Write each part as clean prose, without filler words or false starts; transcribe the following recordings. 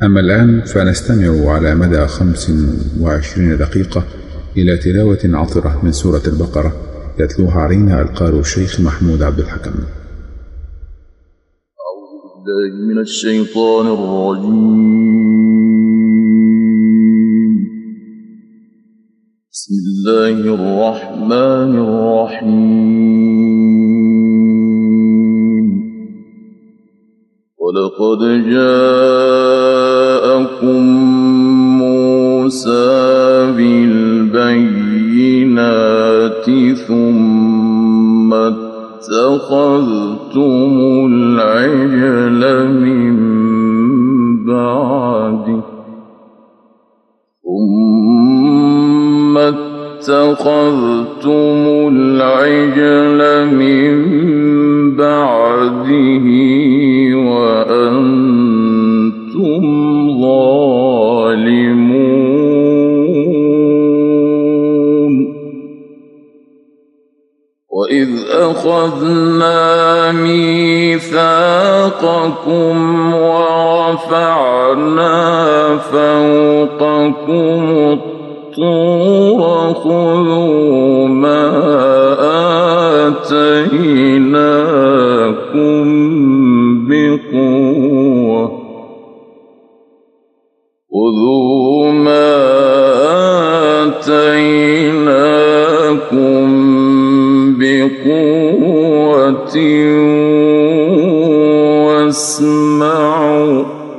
أما الآن فنستمع على مدى 25 دقيقة إلى تلاوة عطرة من سورة البقرة يتلوها علينا القارئ الشيخ محمود عبد الحكم. أعوذ بالله من الشيطان الرجيم. بسم الله الرحمن الرحيم. ولقد جاءكم موسى بالبينات ثم اتخذتم العجل من بعده وأنتم ظالمون. وإذ أخذنا ميثاقكم ورفعنا فوقكم الطور خذوا ما آتيناكم بقوة واسمعوا.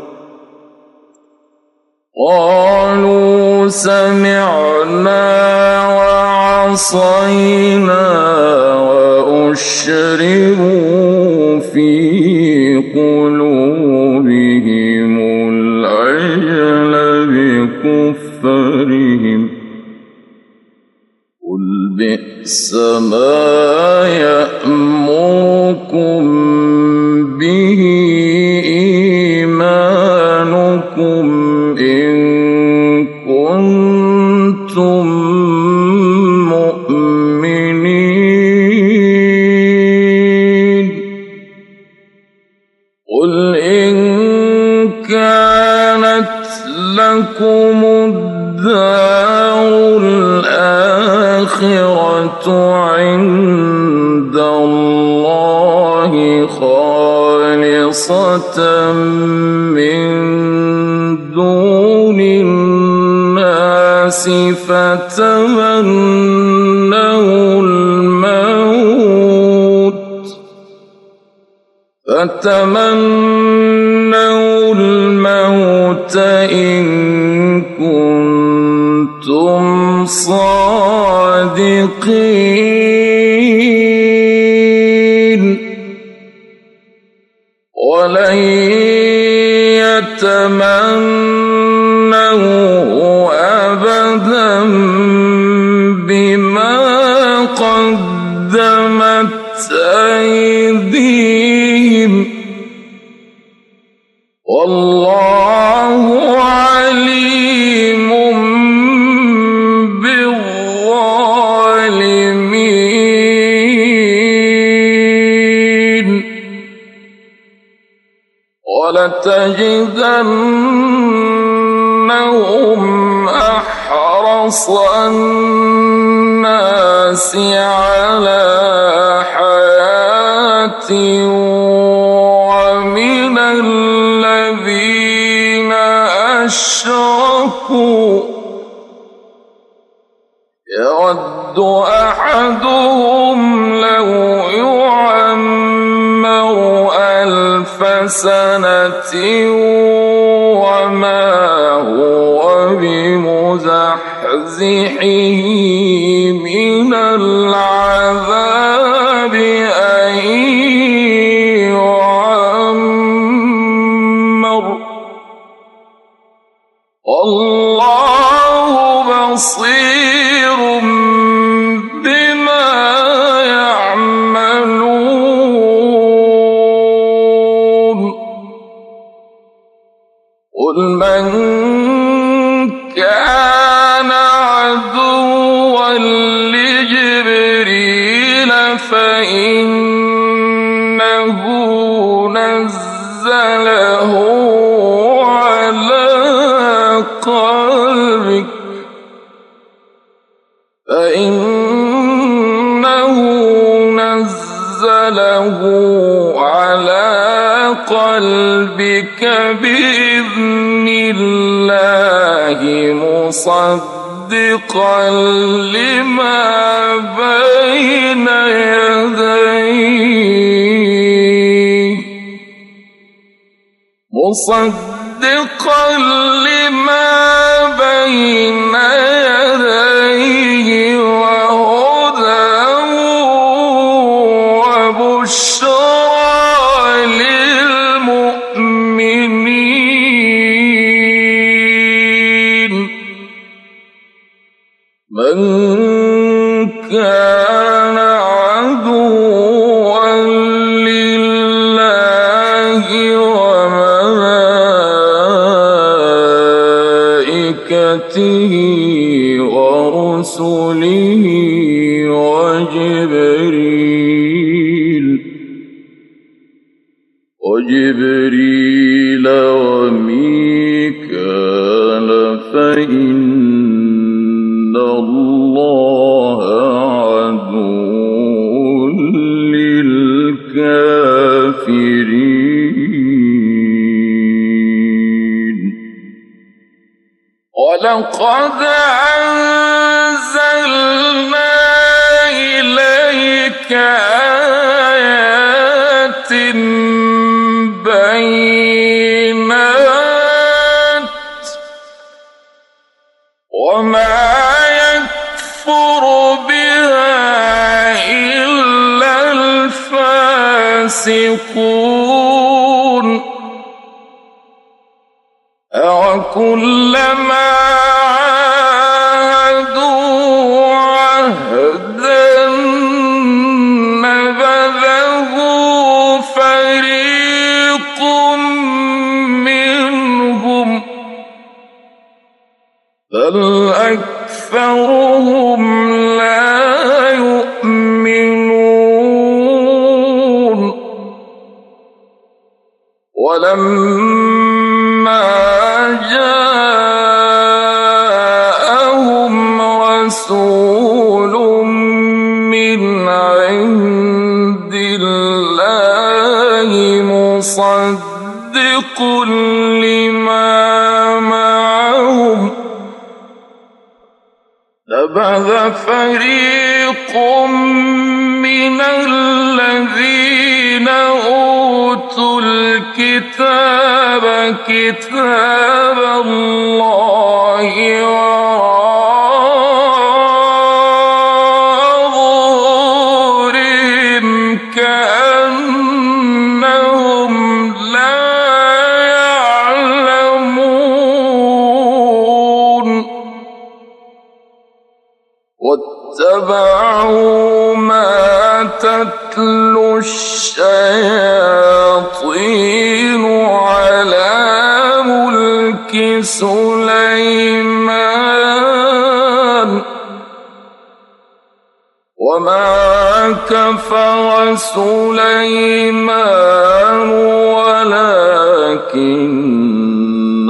قالوا سمعنا وعصينا وأشربوا في قلوبهم العجل بكفرهم. قل بئس ما يأمركم به إيمانكم إن كنتم مؤمنين. قل إن كانت لكم الدار الآخرة عند الله خالصة من دون الناس فتمنوا الموت إن كنتم صادقين. ولن يتمنوا أبدا بما قدمت أيديهم والله عليم بالظالمين. ولتجدنهم أحرص الناس على حياة ومن الذين أشركوا يود أحدهم لو يعمر 1000 سنة وما هو بمزحزحه من العذاب أن يعمر والله بصير بما يعملون. قل من كان عدوا لجبريل فإنه نزله على قلبك بإذن الله مصدقا لما بين يديه وهدى وبشرى للمؤمنين من كان عدوا لله وملائكته ورسله وجبريل وميكال فإن الله عدو للكافرين ولقد أنزلنا إليك آيات بينات وما يكفر بها إلا الفاسقون أوكلما عاهدوا عهدا نبذه فريق منهم بل أكثرهم لا يؤمنون ولما جاءهم رسول من عند الله مصدق لما معهم نبذ فريق من الذين أوتوا الكتاب كتاب الله وراء ظهورهم كأنهم لا يعلمون واتبعوا ما تتلو الشياطين على ملك سليمان وما كفر سليمان ولكن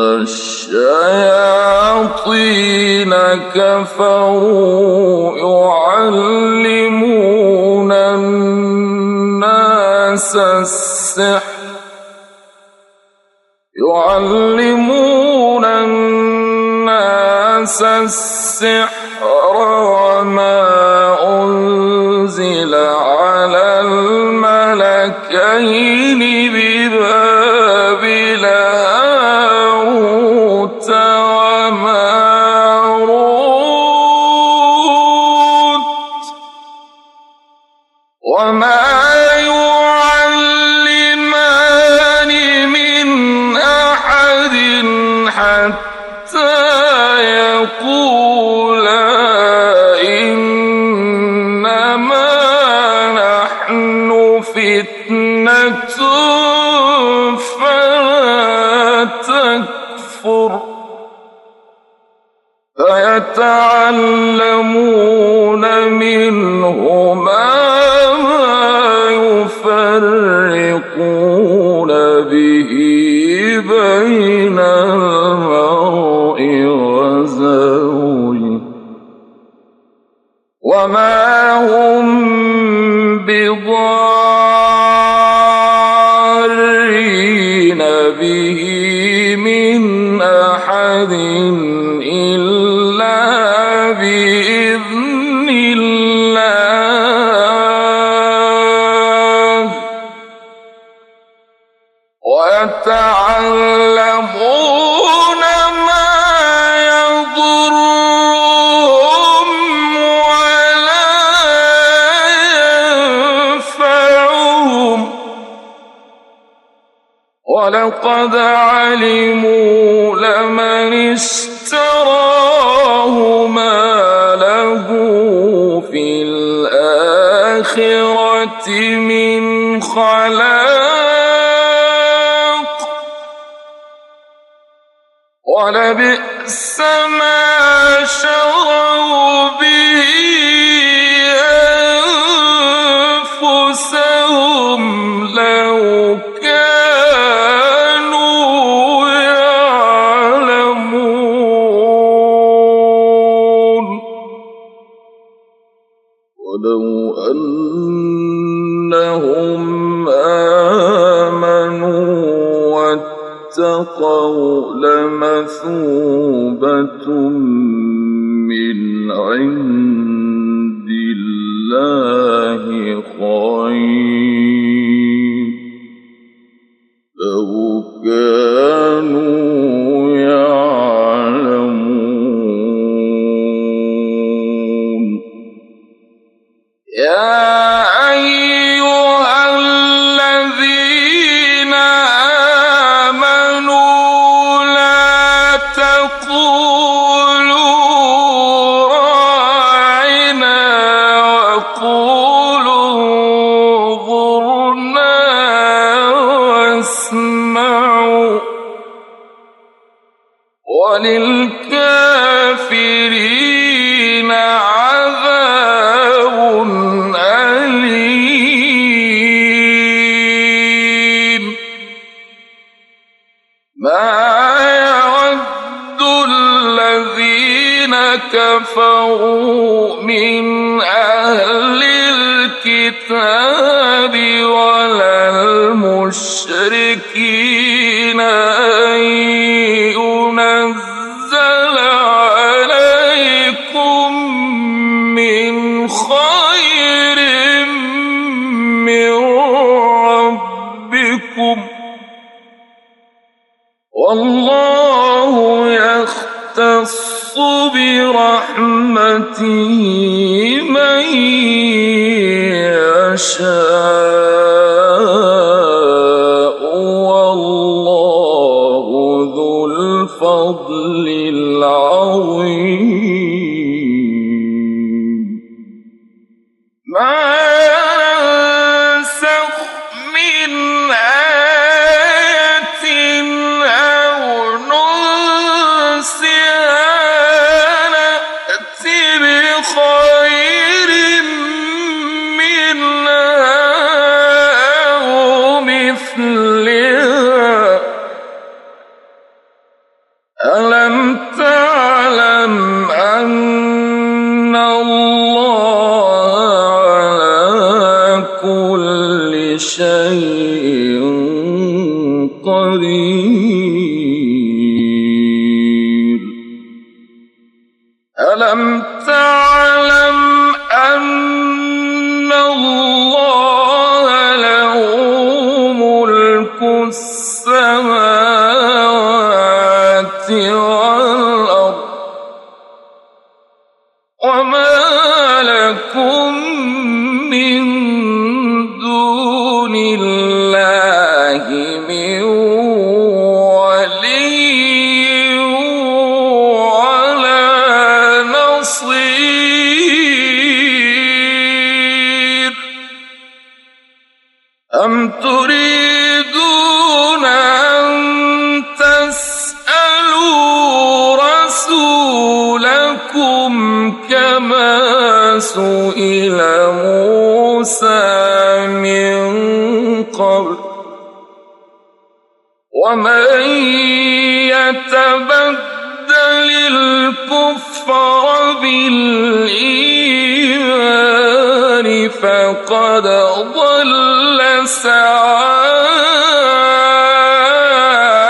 الشياطين كفروا يعلمون الناس السحر وما أنزل على الملكين ببابل هاروت وماروت وما يعلمان من أحد حتى يقولا إنما نحن فتنة فلا تكفر فيتعلمون منهما ما يفرقون به بين المرء وزوجه وما هم بضارين به من أحد إلا بإذن الله ويتعلمون ما يضرهم ولا ينفعهم ولقد علموا لمن اشتراه ما له في الآخرة من خلاق ولبئس ما شروا به أنفسهم لو كانوا يعلمون ولو أنهم آمنوا واتقوا لمثوبة من عند الله خير لو كانوا يعلمون يا أيها الذين آمنوا لا تقولوا راعنا وقولوا انظرنا واسمعوا وللكافرين عذاب أليم ما يود الذين كفروا من أهل الكتاب ولا المشركين أن ينزل عليكم من خير من ربكم والله يختص برحمته من يشاء والله ذو الفضل العظيم ما ننسخ من آية أو ننسها نأت بخير منها أو مثلها ألم تعلم أن الله على كل شيء قدير ألم تعلم أن الله له ملك السماوات والأرض وما لكم من دون الله من ولي ولا نصير أم تريدون أن تسألوا رسولكم كما سئل موسى من قبل ومن يتبدل الكفر بالإيمان فقد ضل سواء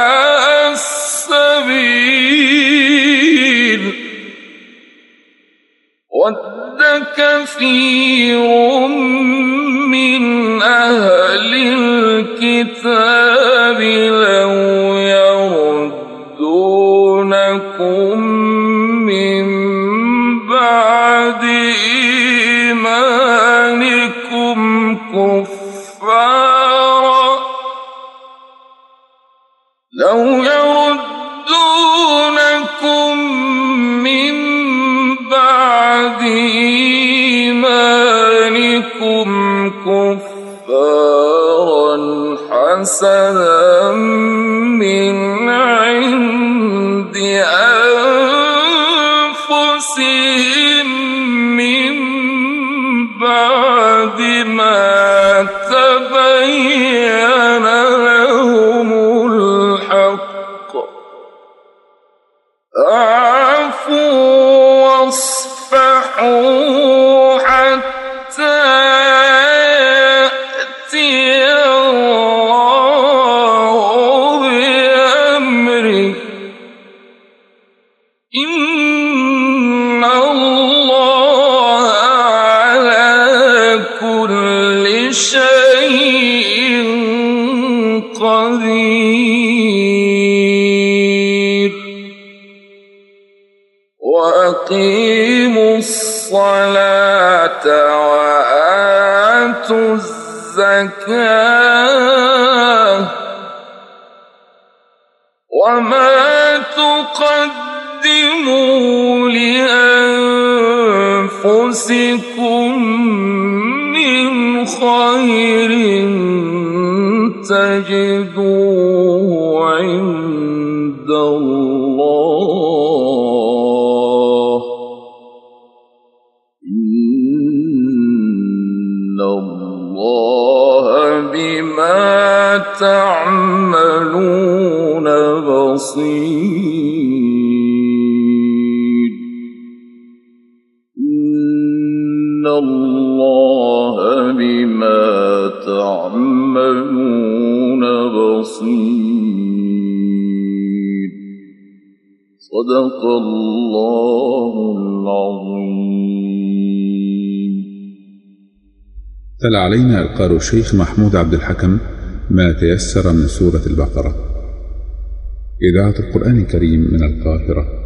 كثير من أهل الكتاب لو يردونكم من بعد إيمانكم كفارا حسنا من عند أنفسهم من بعد ما تبين لهم الحق اعفوا واصفحوا حتى يأتي الله بأمره إن الله على كل شيء قدير وأقيموا الصلاة وآتوا الزكاة وما تقدموا لأنفسكم من خير تجدوه عند الله إن الله بما تعملون بصير إن الله بما تعملون بصير صدق الله العظيم. تلا علينا القارئ الشيخ محمود عبد الحكم ما تيسر من سورة البقرة. إذاعة القرآن الكريم من القاهرة.